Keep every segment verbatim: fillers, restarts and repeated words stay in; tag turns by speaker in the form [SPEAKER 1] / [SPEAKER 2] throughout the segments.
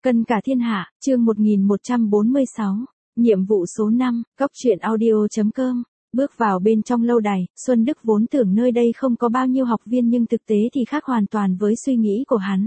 [SPEAKER 1] Cân cả thiên hạ, chương một nghìn một trăm bốn mươi sáu, nhiệm vụ số năm, góc truyện audio.com. Bước vào bên trong lâu đài, Xuân Đức vốn tưởng nơi đây không có bao nhiêu học viên nhưng thực tế thì khác hoàn toàn với suy nghĩ của hắn.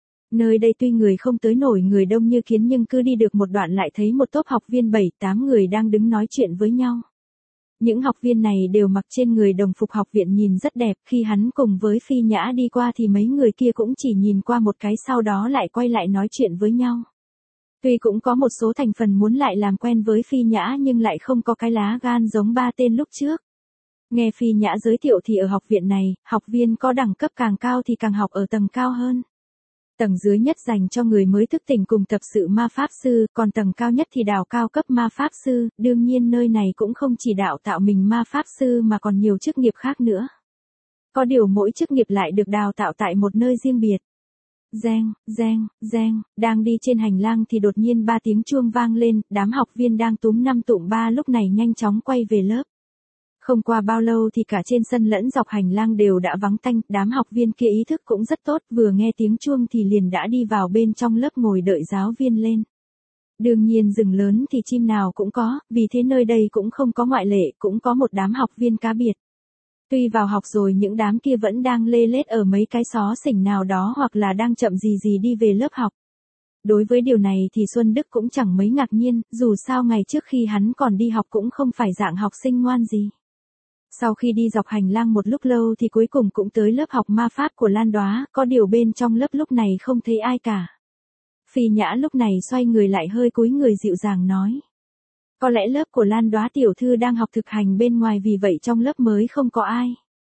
[SPEAKER 1] Nơi đây tuy người không tới nổi người đông như kiến nhưng cứ đi được một đoạn lại thấy một tốp học viên bảy tám người đang đứng nói chuyện với nhau. Những học viên này đều mặc trên người đồng phục học viện nhìn rất đẹp, khi hắn cùng với Phi Nhã đi qua thì mấy người kia cũng chỉ nhìn qua một cái sau đó lại quay lại nói chuyện với nhau. Tuy cũng có một số thành phần muốn lại làm quen với Phi Nhã nhưng lại không có cái lá gan giống ba tên lúc trước. Nghe Phi Nhã giới thiệu thì ở học viện này, học viên có đẳng cấp càng cao thì càng học ở tầng cao hơn. Tầng dưới nhất dành cho người mới thức tỉnh cùng tập sự ma pháp sư, còn tầng cao nhất thì đào cao cấp ma pháp sư, đương nhiên nơi này cũng không chỉ đạo tạo mình ma pháp sư mà còn nhiều chức nghiệp khác nữa. Có điều mỗi chức nghiệp lại được đào tạo tại một nơi riêng biệt. Reng, reng, reng, đang đi trên hành lang thì đột nhiên ba tiếng chuông vang lên, đám học viên đang túm năm tụm ba lúc này nhanh chóng quay về lớp. Không qua bao lâu thì cả trên sân lẫn dọc hành lang đều đã vắng tanh, đám học viên kia ý thức cũng rất tốt, vừa nghe tiếng chuông thì liền đã đi vào bên trong lớp ngồi đợi giáo viên lên. Đương nhiên rừng lớn thì chim nào cũng có, vì thế nơi đây cũng không có ngoại lệ, cũng có một đám học viên cá biệt. Tuy vào học rồi những đám kia vẫn đang lê lết ở mấy cái xó xỉnh nào đó hoặc là đang chậm gì gì đi về lớp học. Đối với điều này thì Xuân Đức cũng chẳng mấy ngạc nhiên, dù sao ngày trước khi hắn còn đi học cũng không phải dạng học sinh ngoan gì. Sau khi đi dọc hành lang một lúc lâu thì cuối cùng cũng tới lớp học ma pháp của Lan Đóa, có điều bên trong lớp lúc này không thấy ai cả. Phi Nhã lúc này xoay người lại hơi cúi người dịu dàng nói. Có lẽ lớp của Lan Đóa tiểu thư đang học thực hành bên ngoài vì vậy trong lớp mới không có ai.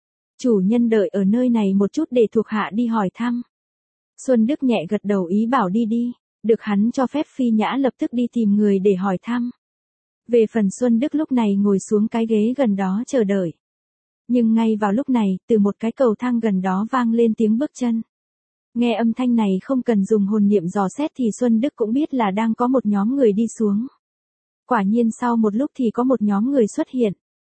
[SPEAKER 1] Chủ nhân đợi ở nơi này một chút để thuộc hạ đi hỏi thăm. Xuân Đức nhẹ gật đầu ý bảo đi đi, được hắn cho phép Phi Nhã lập tức đi tìm người để hỏi thăm. Về phần Xuân Đức lúc này ngồi xuống cái ghế gần đó chờ đợi. Nhưng ngay vào lúc này, từ một cái cầu thang gần đó vang lên tiếng bước chân. Nghe âm thanh này không cần dùng hồn niệm dò xét thì Xuân Đức cũng biết là đang có một nhóm người đi xuống. Quả nhiên sau một lúc thì có một nhóm người xuất hiện.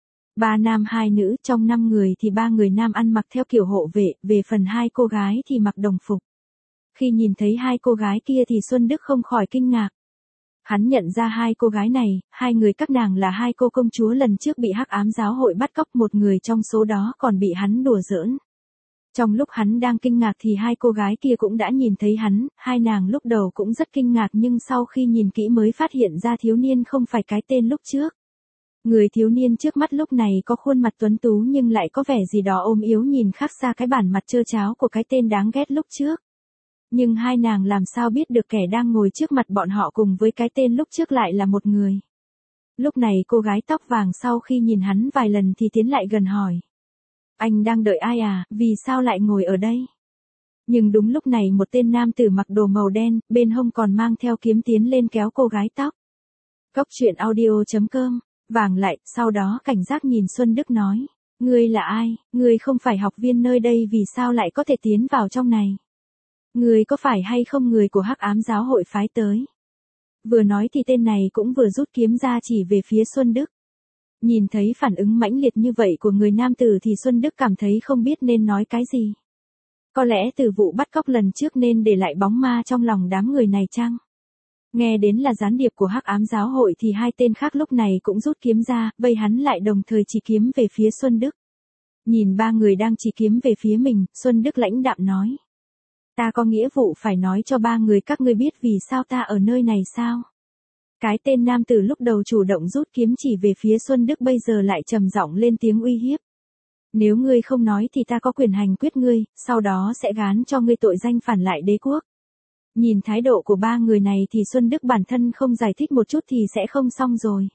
[SPEAKER 1] Ba nam hai nữ, trong năm người thì ba người nam ăn mặc theo kiểu hộ vệ, về phần hai cô gái thì mặc đồng phục. Khi nhìn thấy hai cô gái kia thì Xuân Đức không khỏi kinh ngạc. Hắn nhận ra hai cô gái này, hai người các nàng là hai cô công chúa lần trước bị Hắc Ám giáo hội bắt cóc, một người trong số đó còn bị hắn đùa giỡn. Trong lúc hắn đang kinh ngạc thì hai cô gái kia cũng đã nhìn thấy hắn, hai nàng lúc đầu cũng rất kinh ngạc nhưng sau khi nhìn kỹ mới phát hiện ra thiếu niên không phải cái tên lúc trước. Người thiếu niên trước mắt lúc này có khuôn mặt tuấn tú nhưng lại có vẻ gì đó ôm yếu nhìn khác xa cái bản mặt trơ tráo của cái tên đáng ghét lúc trước. Nhưng hai nàng làm sao biết được kẻ đang ngồi trước mặt bọn họ cùng với cái tên lúc trước lại là một người. Lúc này cô gái tóc vàng sau khi nhìn hắn vài lần thì tiến lại gần hỏi. Anh đang đợi ai à, vì sao lại ngồi ở đây? Nhưng đúng lúc này một tên nam tử mặc đồ màu đen, bên hông còn mang theo kiếm tiến lên kéo cô gái tóc. Góc truyện audio.com, vàng lại, sau đó cảnh giác nhìn Xuân Đức nói. Ngươi là ai, ngươi không phải học viên nơi đây vì sao lại có thể tiến vào trong này? Người có phải hay không người của Hắc Ám giáo hội phái tới? Vừa nói thì tên này cũng vừa rút kiếm ra chỉ về phía Xuân Đức. Nhìn thấy phản ứng mãnh liệt như vậy của người nam tử thì Xuân Đức cảm thấy không biết nên nói cái gì. Có lẽ từ vụ bắt cóc lần trước nên để lại bóng ma trong lòng đám người này chăng? Nghe đến là gián điệp của Hắc Ám giáo hội thì hai tên khác lúc này cũng rút kiếm ra, vây hắn lại đồng thời chỉ kiếm về phía Xuân Đức. Nhìn ba người đang chỉ kiếm về phía mình, Xuân Đức lãnh đạm nói. Ta có nghĩa vụ phải nói cho ba người các ngươi biết vì sao ta ở nơi này sao? Cái tên nam tử lúc đầu chủ động rút kiếm chỉ về phía Xuân Đức bây giờ lại trầm giọng lên tiếng uy hiếp. Nếu ngươi không nói thì ta có quyền hành quyết ngươi, sau đó sẽ gán cho ngươi tội danh phản lại đế quốc. Nhìn thái độ của ba người này thì Xuân Đức bản thân không giải thích một chút thì sẽ không xong rồi.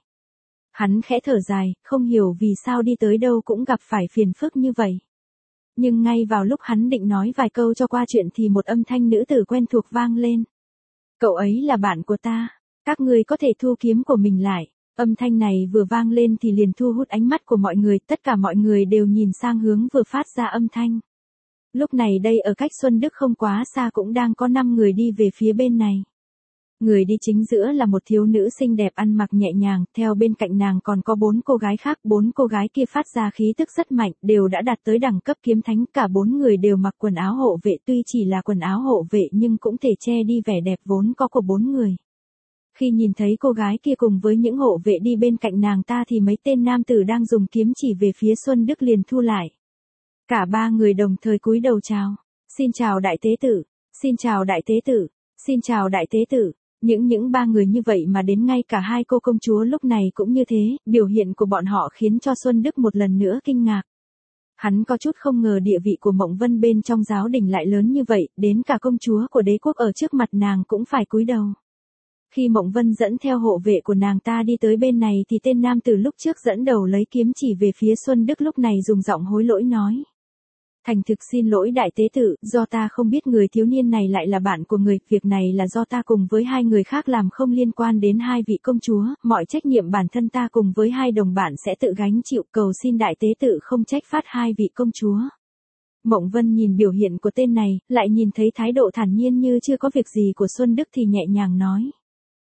[SPEAKER 1] Hắn khẽ thở dài, không hiểu vì sao đi tới đâu cũng gặp phải phiền phức như vậy. Nhưng ngay vào lúc hắn định nói vài câu cho qua chuyện thì một âm thanh nữ tử quen thuộc vang lên. Cậu ấy là bạn của ta, các ngươi có thể thu kiếm của mình lại. Âm thanh này vừa vang lên thì liền thu hút ánh mắt của mọi người, tất cả mọi người đều nhìn sang hướng vừa phát ra âm thanh. Lúc này đây ở cách Xuân Đức không quá xa cũng đang có năm người đi về phía bên này. Người đi chính giữa là một thiếu nữ xinh đẹp ăn mặc nhẹ nhàng, theo bên cạnh nàng còn có bốn cô gái khác, bốn cô gái kia phát ra khí tức rất mạnh, đều đã đạt tới đẳng cấp kiếm thánh, cả bốn người đều mặc quần áo hộ vệ, tuy chỉ là quần áo hộ vệ nhưng cũng thể che đi vẻ đẹp vốn có của bốn người. Khi nhìn thấy cô gái kia cùng với những hộ vệ đi bên cạnh nàng ta thì mấy tên nam tử đang dùng kiếm chỉ về phía Xuân Đức liền thu lại. Cả ba người đồng thời cúi đầu chào. Xin chào đại tế tử, xin chào đại tế tử, xin chào đại tế tử. Những những ba người như vậy mà đến ngay cả hai cô công chúa lúc này cũng như thế, biểu hiện của bọn họ khiến cho Xuân Đức một lần nữa kinh ngạc. Hắn có chút không ngờ địa vị của Mộng Vân bên trong giáo đình lại lớn như vậy, đến cả công chúa của đế quốc ở trước mặt nàng cũng phải cúi đầu. Khi Mộng Vân dẫn theo hộ vệ của nàng ta đi tới bên này thì tên nam từ lúc trước dẫn đầu lấy kiếm chỉ về phía Xuân Đức lúc này dùng giọng hối lỗi nói. Thành thực xin lỗi đại tế tử, do ta không biết người thiếu niên này lại là bạn của người, việc này là do ta cùng với hai người khác làm không liên quan đến hai vị công chúa, mọi trách nhiệm bản thân ta cùng với hai đồng bạn sẽ tự gánh chịu, cầu xin đại tế tử không trách phạt hai vị công chúa. Mộng Vân nhìn biểu hiện của tên này, lại nhìn thấy thái độ thản nhiên như chưa có việc gì của Xuân Đức thì nhẹ nhàng nói.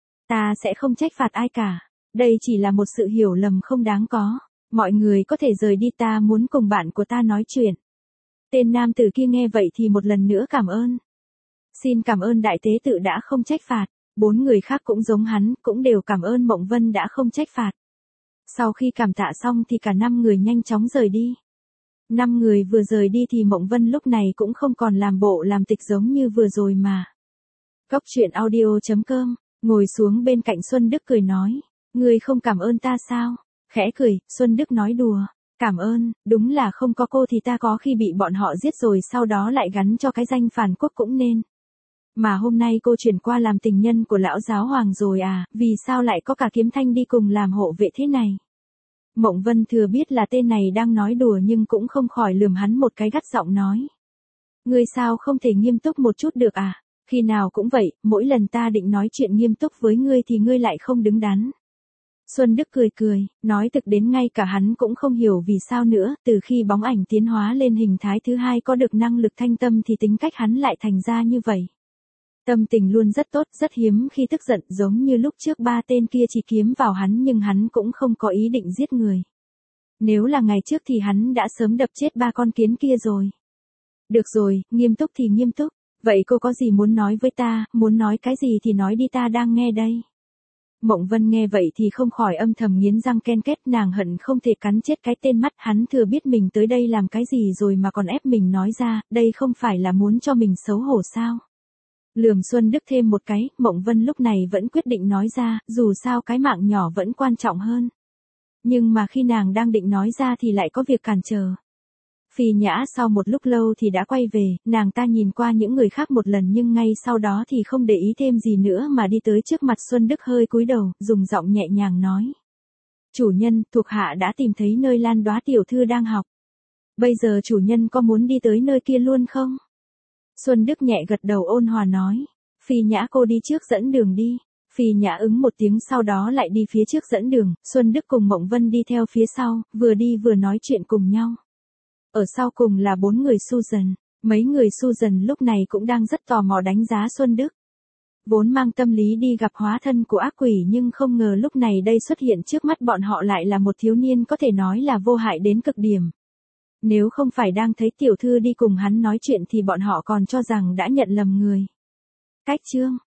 [SPEAKER 1] Ta sẽ không trách phạt ai cả, đây chỉ là một sự hiểu lầm không đáng có, mọi người có thể rời đi, ta muốn cùng bạn của ta nói chuyện. Tên nam tử kia nghe vậy thì một lần nữa cảm ơn. Xin cảm ơn đại tế tự đã không trách phạt, bốn người khác cũng giống hắn, cũng đều cảm ơn Mộng Vân đã không trách phạt. Sau khi cảm tạ xong thì cả năm người nhanh chóng rời đi. Năm người vừa rời đi thì Mộng Vân lúc này cũng không còn làm bộ làm tịch giống như vừa rồi mà. Cốc truyện audio chấm com, ngồi xuống bên cạnh Xuân Đức cười nói, ngươi không cảm ơn ta sao? Khẽ cười, Xuân Đức nói đùa. Cảm ơn, đúng là không có cô thì ta có khi bị bọn họ giết rồi sau đó lại gắn cho cái danh phản quốc cũng nên. Mà hôm nay cô chuyển qua làm tình nhân của lão giáo hoàng rồi à, vì sao lại có cả Kiếm Thanh đi cùng làm hộ vệ thế này? Mộng Vân thừa biết là tên này đang nói đùa nhưng cũng không khỏi lườm hắn một cái gắt giọng nói. Ngươi sao không thể nghiêm túc một chút được à, khi nào cũng vậy, mỗi lần ta định nói chuyện nghiêm túc với ngươi thì ngươi lại không đứng đắn. Xuân Đức cười cười, nói thực đến ngay cả hắn cũng không hiểu vì sao nữa, từ khi bóng ảnh tiến hóa lên hình thái thứ hai có được năng lực thanh tâm thì tính cách hắn lại thành ra như vậy. Tâm tình luôn rất tốt, rất hiếm khi tức giận, giống như lúc trước ba tên kia chỉ kiếm vào hắn nhưng hắn cũng không có ý định giết người. Nếu là ngày trước thì hắn đã sớm đập chết ba con kiến kia rồi. Được rồi, nghiêm túc thì nghiêm túc, vậy cô có gì muốn nói với ta, muốn nói cái gì thì nói đi, ta đang nghe đây. Mộng Vân nghe vậy thì không khỏi âm thầm nghiến răng ken két, nàng hận không thể cắn chết cái tên mắt, hắn thừa biết mình tới đây làm cái gì rồi mà còn ép mình nói ra, đây không phải là muốn cho mình xấu hổ sao? Lườm Xuân Đức thêm một cái, Mộng Vân lúc này vẫn quyết định nói ra, dù sao cái mạng nhỏ vẫn quan trọng hơn. Nhưng mà khi nàng đang định nói ra thì lại có việc cản trở. Phi Nhã sau một lúc lâu thì đã quay về, nàng ta nhìn qua những người khác một lần nhưng ngay sau đó thì không để ý thêm gì nữa mà đi tới trước mặt Xuân Đức hơi cúi đầu, dùng giọng nhẹ nhàng nói. Chủ nhân, thuộc hạ đã tìm thấy nơi Lan Đóa tiểu thư đang học. Bây giờ chủ nhân có muốn đi tới nơi kia luôn không? Xuân Đức nhẹ gật đầu ôn hòa nói. Phi Nhã cô đi trước dẫn đường đi. Phi Nhã ứng một tiếng sau đó lại đi phía trước dẫn đường, Xuân Đức cùng Mộng Vân đi theo phía sau, vừa đi vừa nói chuyện cùng nhau. Ở sau cùng là bốn người Susan, mấy người Susan lúc này cũng đang rất tò mò đánh giá Xuân Đức. Vốn mang tâm lý đi gặp hóa thân của ác quỷ nhưng không ngờ lúc này đây xuất hiện trước mắt bọn họ lại là một thiếu niên có thể nói là vô hại đến cực điểm. Nếu không phải đang thấy tiểu thư đi cùng hắn nói chuyện thì bọn họ còn cho rằng đã nhận lầm người. Cách chương